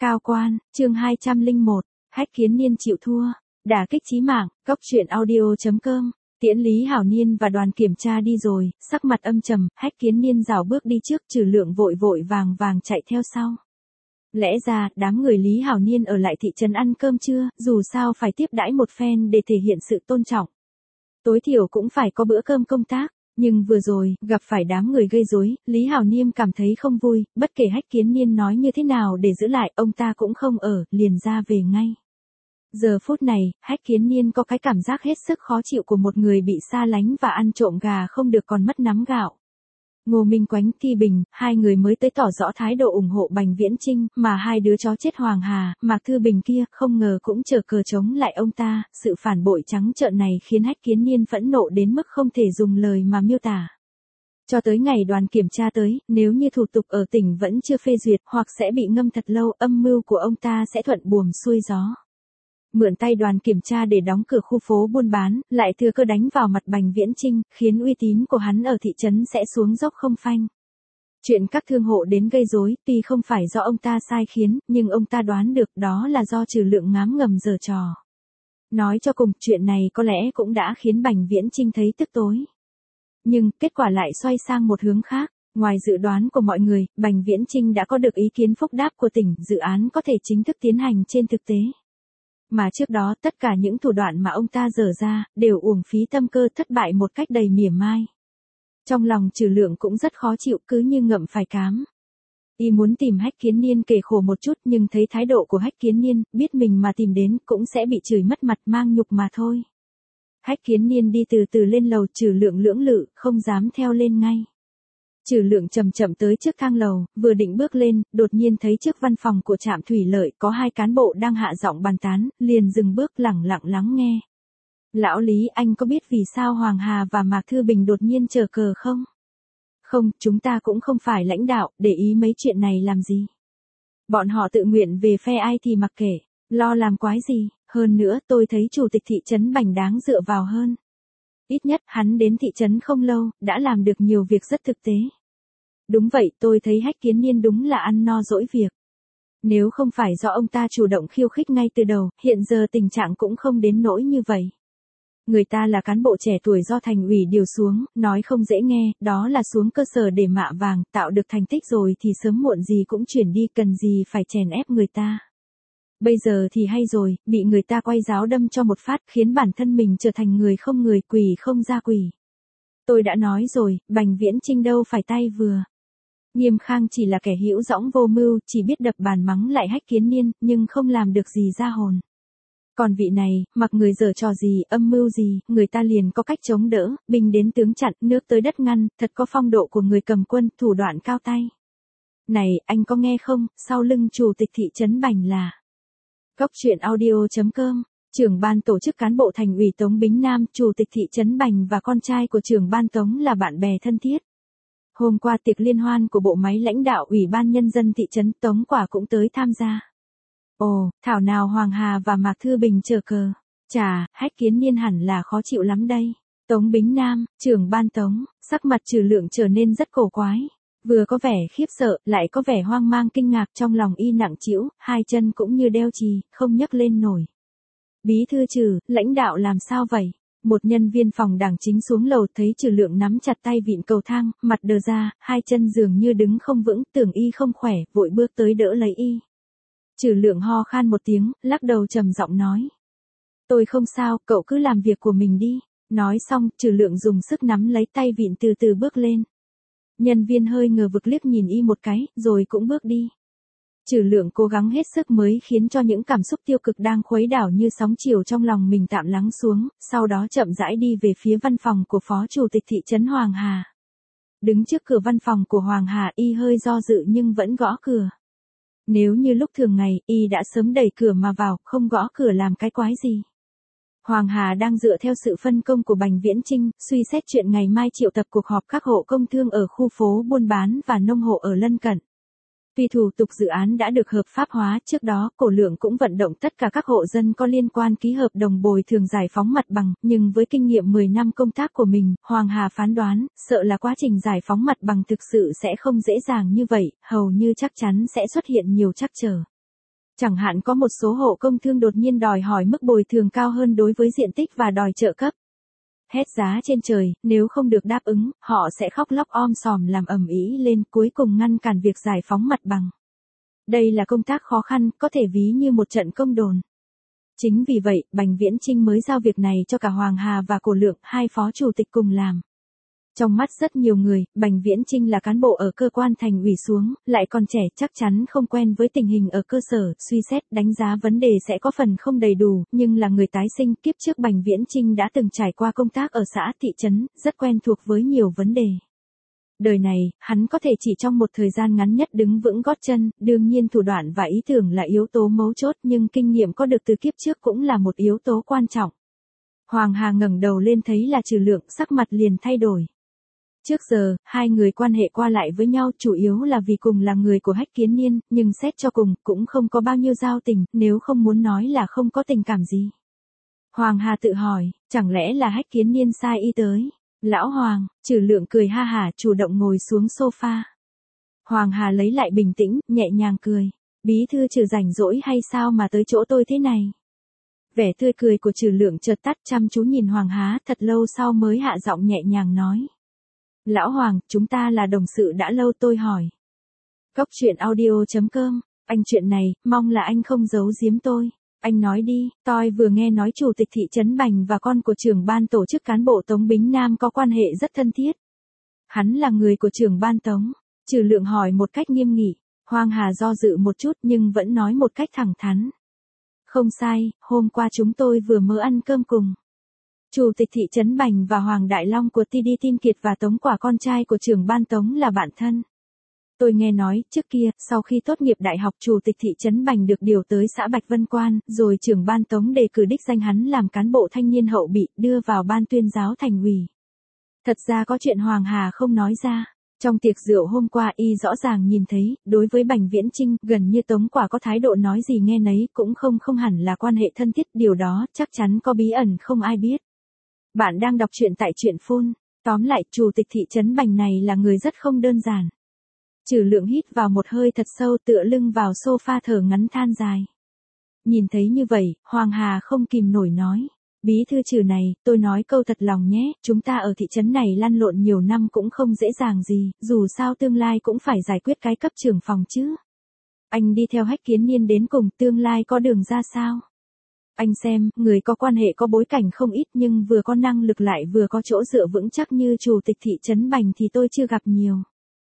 Cao quan, chương 201, Hách Kiến Niên chịu thua, đả kích chí mạng, Cóc truyện audio.com. Tiễn Lý Hảo Niên và đoàn kiểm tra đi rồi, sắc mặt âm trầm, Hách Kiến Niên rảo bước đi trước, Trừ Lượng vội vội vàng vàng chạy theo sau. Lẽ ra, đám người Lý Hảo Niên ở lại thị trấn ăn cơm trưa, dù sao phải tiếp đãi một phen để thể hiện sự tôn trọng. Tối thiểu cũng phải có bữa cơm công tác. Nhưng vừa rồi, gặp phải đám người gây rối, Lý Hảo Niên cảm thấy không vui, bất kể Hách Kiến Niên nói như thế nào để giữ lại, ông ta cũng không ở, liền ra về ngay. Giờ phút này, Hách Kiến Niên có cái cảm giác hết sức khó chịu của một người bị xa lánh và ăn trộm gà không được còn mất nắm gạo. Ngô Minh Quánh, Thi Bình, hai người mới tới tỏ rõ thái độ ủng hộ Bành Viễn Chinh, mà hai đứa chó chết Hoàng Hà, Mạc Thư Bình kia, không ngờ cũng trở cờ chống lại ông ta, sự phản bội trắng trợn này khiến Hách Kiến Niên phẫn nộ đến mức không thể dùng lời mà miêu tả. Cho tới ngày đoàn kiểm tra tới, nếu như thủ tục ở tỉnh vẫn chưa phê duyệt hoặc sẽ bị ngâm thật lâu, âm mưu của ông ta sẽ thuận buồm xuôi gió. Mượn tay đoàn kiểm tra để đóng cửa khu phố buôn bán, lại thừa cơ đánh vào mặt Bành Viễn Chinh, khiến uy tín của hắn ở thị trấn sẽ xuống dốc không phanh. Chuyện các thương hộ đến gây rối, tuy không phải do ông ta sai khiến, nhưng ông ta đoán được đó là do Trừ Lượng ngám ngầm giở trò. Nói cho cùng, chuyện này có lẽ cũng đã khiến Bành Viễn Chinh thấy tức tối. Nhưng, kết quả lại xoay sang một hướng khác. Ngoài dự đoán của mọi người, Bành Viễn Chinh đã có được ý kiến phúc đáp của tỉnh, dự án có thể chính thức tiến hành trên thực tế. Mà trước đó tất cả những thủ đoạn mà ông ta dở ra, đều uổng phí tâm cơ, thất bại một cách đầy mỉa mai. Trong lòng Trừ Lượng cũng rất khó chịu, cứ như ngậm phải cám. Y muốn tìm Hách Kiến Niên kể khổ một chút, nhưng thấy thái độ của Hách Kiến Niên, biết mình mà tìm đến cũng sẽ bị chửi mất mặt, mang nhục mà thôi. Hách Kiến Niên đi từ từ lên lầu, Trừ Lượng lưỡng lự, không dám theo lên ngay. Trừ Lượng chậm chậm tới trước thang lầu, vừa định bước lên, đột nhiên thấy trước văn phòng của trạm thủy lợi có hai cán bộ đang hạ giọng bàn tán, liền dừng bước lẳng lặng lắng nghe. Lão Lý, anh có biết vì sao Hoàng Hà và Mạc Thư Bình đột nhiên chở cờ không? Không, chúng ta cũng không phải lãnh đạo, để ý mấy chuyện này làm gì? Bọn họ tự nguyện về phe ai thì mặc kệ, lo làm quái gì, hơn nữa tôi thấy chủ tịch thị trấn Bành đáng dựa vào hơn. Ít nhất hắn đến thị trấn không lâu, đã làm được nhiều việc rất thực tế. Đúng vậy, tôi thấy Hách Kiến Niên đúng là ăn no dỗi việc. Nếu không phải do ông ta chủ động khiêu khích ngay từ đầu, hiện giờ tình trạng cũng không đến nỗi như vậy. Người ta là cán bộ trẻ tuổi do thành ủy điều xuống, nói không dễ nghe, đó là xuống cơ sở để mạ vàng, tạo được thành tích rồi thì sớm muộn gì cũng chuyển đi, cần gì phải chèn ép người ta. Bây giờ thì hay rồi, bị người ta quay giáo đâm cho một phát, khiến bản thân mình trở thành người không người, quỷ không ra quỷ. Tôi đã nói rồi, Bành Viễn Chinh đâu phải tay vừa. Nghiêm Khang chỉ là kẻ hữu dõng vô mưu, chỉ biết đập bàn mắng lại Hách Kiến Niên, nhưng không làm được gì ra hồn. Còn vị này, mặc người giở trò gì, âm mưu gì, người ta liền có cách chống đỡ, binh đến tướng chặn, nước tới đất ngăn, thật có phong độ của người cầm quân, thủ đoạn cao tay. Này, anh có nghe không, sau lưng chủ tịch thị trấn Bành là Cóc truyện audio.com. Trưởng ban tổ chức cán bộ thành ủy Tống Bính Nam, chủ tịch thị trấn Bành và con trai của trưởng ban Tống là bạn bè thân thiết. Hôm qua tiệc liên hoan của bộ máy lãnh đạo Ủy ban Nhân dân thị trấn Tống Quả cũng tới tham gia. Ồ, thảo nào Hoàng Hà và Mạc Thư Bình chở cờ. Chà, Hách Kiến Niên hẳn là khó chịu lắm đây. Tống Bính Nam, trưởng ban Tống, sắc mặt Trừ Lượng trở nên rất cổ quái. Vừa có vẻ khiếp sợ, lại có vẻ hoang mang kinh ngạc, trong lòng y nặng trĩu, hai chân cũng như đeo chì, không nhấc lên nổi. Bí thư Trừ, lãnh đạo làm sao vậy? Một nhân viên phòng đảng chính xuống lầu thấy Trừ Lượng nắm chặt tay vịn cầu thang, mặt đờ ra, hai chân dường như đứng không vững, tưởng y không khỏe, vội bước tới đỡ lấy y. Trừ Lượng ho khan một tiếng, lắc đầu trầm giọng nói. Tôi không sao, cậu cứ làm việc của mình đi. Nói xong, Trừ Lượng dùng sức nắm lấy tay vịn từ từ bước lên. Nhân viên hơi ngờ vực liếc nhìn y một cái, rồi cũng bước đi. Trừ Lượng cố gắng hết sức mới khiến cho những cảm xúc tiêu cực đang khuấy đảo như sóng chiều trong lòng mình tạm lắng xuống, sau đó chậm rãi đi về phía văn phòng của phó chủ tịch thị trấn Hoàng Hà. Đứng trước cửa văn phòng của Hoàng Hà, y hơi do dự nhưng vẫn gõ cửa. Nếu như lúc thường ngày, y đã sớm đẩy cửa mà vào, không gõ cửa làm cái quái gì. Hoàng Hà đang dựa theo sự phân công của Bành Viễn Chinh, suy xét chuyện ngày mai triệu tập cuộc họp các hộ công thương ở khu phố buôn bán và nông hộ ở lân cận. Tuy thủ tục dự án đã được hợp pháp hóa, trước đó, Cổ Lượng cũng vận động tất cả các hộ dân có liên quan ký hợp đồng bồi thường giải phóng mặt bằng, nhưng với kinh nghiệm 10 năm công tác của mình, Hoàng Hà phán đoán, sợ là quá trình giải phóng mặt bằng thực sự sẽ không dễ dàng như vậy, hầu như chắc chắn sẽ xuất hiện nhiều trắc trở. Chẳng hạn có một số hộ công thương đột nhiên đòi hỏi mức bồi thường cao hơn đối với diện tích và đòi trợ cấp. Hét giá trên trời, nếu không được đáp ứng, họ sẽ khóc lóc om sòm làm ầm ĩ lên, cuối cùng ngăn cản việc giải phóng mặt bằng. Đây là công tác khó khăn, có thể ví như một trận công đồn. Chính vì vậy, Bành Viễn Chinh mới giao việc này cho cả Hoàng Hà và Cổ Lượng, hai phó chủ tịch cùng làm. Trong mắt rất nhiều người, Bành Viễn Chinh là cán bộ ở cơ quan thành ủy xuống, lại còn trẻ, chắc chắn không quen với tình hình ở cơ sở, suy xét, đánh giá vấn đề sẽ có phần không đầy đủ, nhưng là người tái sinh, kiếp trước Bành Viễn Chinh đã từng trải qua công tác ở xã, thị trấn, rất quen thuộc với nhiều vấn đề. Đời này, hắn có thể chỉ trong một thời gian ngắn nhất đứng vững gót chân, đương nhiên thủ đoạn và ý tưởng là yếu tố mấu chốt, nhưng kinh nghiệm có được từ kiếp trước cũng là một yếu tố quan trọng. Hoàng Hà ngẩng đầu lên thấy là Trừ Lượng, sắc mặt liền thay đổi. Trước giờ, hai người quan hệ qua lại với nhau chủ yếu là vì cùng là người của Hách Kiến Niên, nhưng xét cho cùng, cũng không có bao nhiêu giao tình, nếu không muốn nói là không có tình cảm gì. Hoàng Hà tự hỏi, chẳng lẽ là Hách Kiến Niên sai y tới? Lão Hoàng, Trừ Lượng cười ha hả chủ động ngồi xuống sofa. Hoàng Hà lấy lại bình tĩnh, nhẹ nhàng cười. Bí thư Trừ rảnh rỗi hay sao mà tới chỗ tôi thế này? Vẻ tươi cười của Trừ Lượng chợt tắt, chăm chú nhìn Hoàng Hà, thật lâu sau mới hạ giọng nhẹ nhàng nói. Lão Hoàng, chúng ta là đồng sự đã lâu, tôi hỏi. Cóc truyện audio.com, anh chuyện này, mong là anh không giấu giếm tôi. Anh nói đi, tôi vừa nghe nói chủ tịch thị trấn Bành và con của trưởng ban tổ chức cán bộ Tống Bính Nam có quan hệ rất thân thiết. Hắn là người của trưởng ban Tống. Trừ Lượng hỏi một cách nghiêm nghị. Hoàng Hà do dự một chút nhưng vẫn nói một cách thẳng thắn. Không sai, hôm qua chúng tôi vừa mới ăn cơm cùng. Chủ tịch thị trấn Bành và Hoàng Đại Long của TD Tin Kiệt và Tống Quả con trai của trưởng ban Tống là bạn thân. Tôi nghe nói, trước kia, sau khi tốt nghiệp đại học chủ tịch thị trấn Bành được điều tới xã Bạch Vân Quan, rồi trưởng ban Tống đề cử đích danh hắn làm cán bộ thanh niên hậu bị, đưa vào ban tuyên giáo thành ủy. Thật ra có chuyện Hoàng Hà không nói ra. Trong tiệc rượu hôm qua y rõ ràng nhìn thấy, đối với Bành Viễn Chinh, gần như Tống Quả có thái độ nói gì nghe nấy, cũng không hẳn là quan hệ thân thiết, điều đó chắc chắn có bí ẩn không ai biết. Bạn đang đọc truyện tại truyện phone. Tóm lại, chủ tịch thị trấn Bành này là người rất không đơn giản. Trừ Lượng hít vào một hơi thật sâu, tựa lưng vào sofa thở ngắn than dài. Nhìn thấy như vậy, Hoàng Hà không kìm nổi nói. Bí thư Trừ này, tôi nói câu thật lòng nhé, chúng ta ở thị trấn này lăn lộn nhiều năm cũng không dễ dàng gì, dù sao tương lai cũng phải giải quyết cái cấp trưởng phòng chứ. Anh đi theo Hách Kiến Niên đến cùng, tương lai có đường ra sao? Anh xem, người có quan hệ có bối cảnh không ít nhưng vừa có năng lực lại vừa có chỗ dựa vững chắc như chủ tịch thị trấn Bành thì tôi chưa gặp nhiều.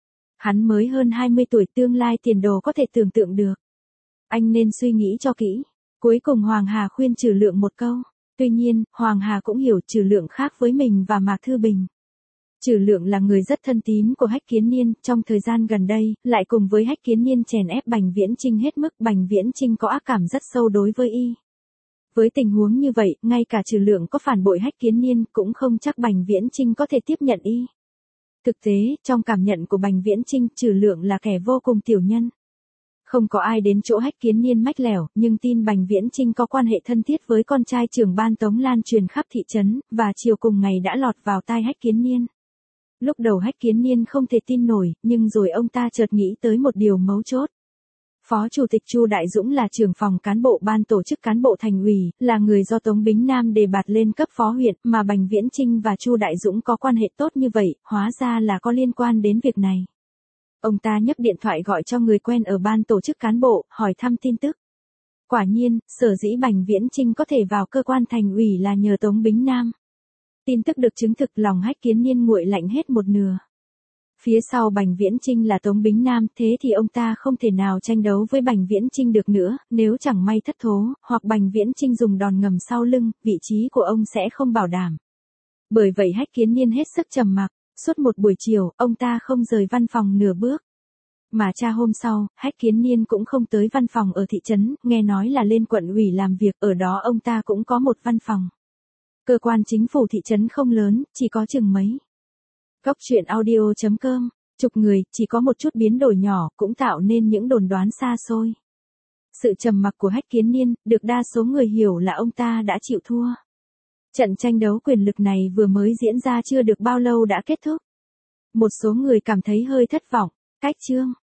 Hắn mới hơn 20 tuổi, tương lai tiền đồ có thể tưởng tượng được. Anh nên suy nghĩ cho kỹ. Cuối cùng Hoàng Hà khuyên Trừ Lượng một câu. Tuy nhiên, Hoàng Hà cũng hiểu Trừ Lượng khác với mình và Mạc Thư Bình. Trừ Lượng là người rất thân tín của Hách Kiến Niên, trong thời gian gần đây, lại cùng với Hách Kiến Niên chèn ép Bành Viễn Chinh hết mức, Bành Viễn Chinh có ác cảm rất sâu đối với y. Với tình huống như vậy, ngay cả Trừ Lượng có phản bội Hách Kiến Niên cũng không chắc Bành Viễn Chinh có thể tiếp nhận y. Thực tế, trong cảm nhận của Bành Viễn Chinh, Trừ Lượng là kẻ vô cùng tiểu nhân. Không có ai đến chỗ Hách Kiến Niên mách lẻo, nhưng tin Bành Viễn Chinh có quan hệ thân thiết với con trai trưởng ban Tống lan truyền khắp thị trấn, và chiều cùng ngày đã lọt vào tai Hách Kiến Niên. Lúc đầu Hách Kiến Niên không thể tin nổi, nhưng rồi ông ta chợt nghĩ tới một điều mấu chốt. Phó Chủ tịch Chu Đại Dũng là trưởng phòng cán bộ ban tổ chức cán bộ thành ủy, là người do Tống Bính Nam đề bạt lên cấp phó huyện, mà Bành Viễn Chinh và Chu Đại Dũng có quan hệ tốt như vậy, hóa ra là có liên quan đến việc này. Ông ta nhấc điện thoại gọi cho người quen ở ban tổ chức cán bộ, hỏi thăm tin tức. Quả nhiên, sở dĩ Bành Viễn Chinh có thể vào cơ quan thành ủy là nhờ Tống Bính Nam. Tin tức được chứng thực, lòng Hách Kiến Niên nguội lạnh hết một nửa. Phía sau Bành Viễn Chinh là Tống Bính Nam, thế thì ông ta không thể nào tranh đấu với Bành Viễn Chinh được nữa, nếu chẳng may thất thố, hoặc Bành Viễn Chinh dùng đòn ngầm sau lưng, vị trí của ông sẽ không bảo đảm. Bởi vậy Hách Kiến Niên hết sức trầm mặc, suốt một buổi chiều, ông ta không rời văn phòng nửa bước. Mà cha hôm sau, Hách Kiến Niên cũng không tới văn phòng ở thị trấn, nghe nói là lên quận ủy làm việc, ở đó ông ta cũng có một văn phòng. Cơ quan chính phủ thị trấn không lớn, chỉ có chừng mấy. Cóc truyện audio.com, chục người, chỉ có một chút biến đổi nhỏ, cũng tạo nên những đồn đoán xa xôi. Sự trầm mặc của Hách Kiến Niên, được đa số người hiểu là ông ta đã chịu thua. Trận tranh đấu quyền lực này vừa mới diễn ra chưa được bao lâu đã kết thúc. Một số người cảm thấy hơi thất vọng. Cách chương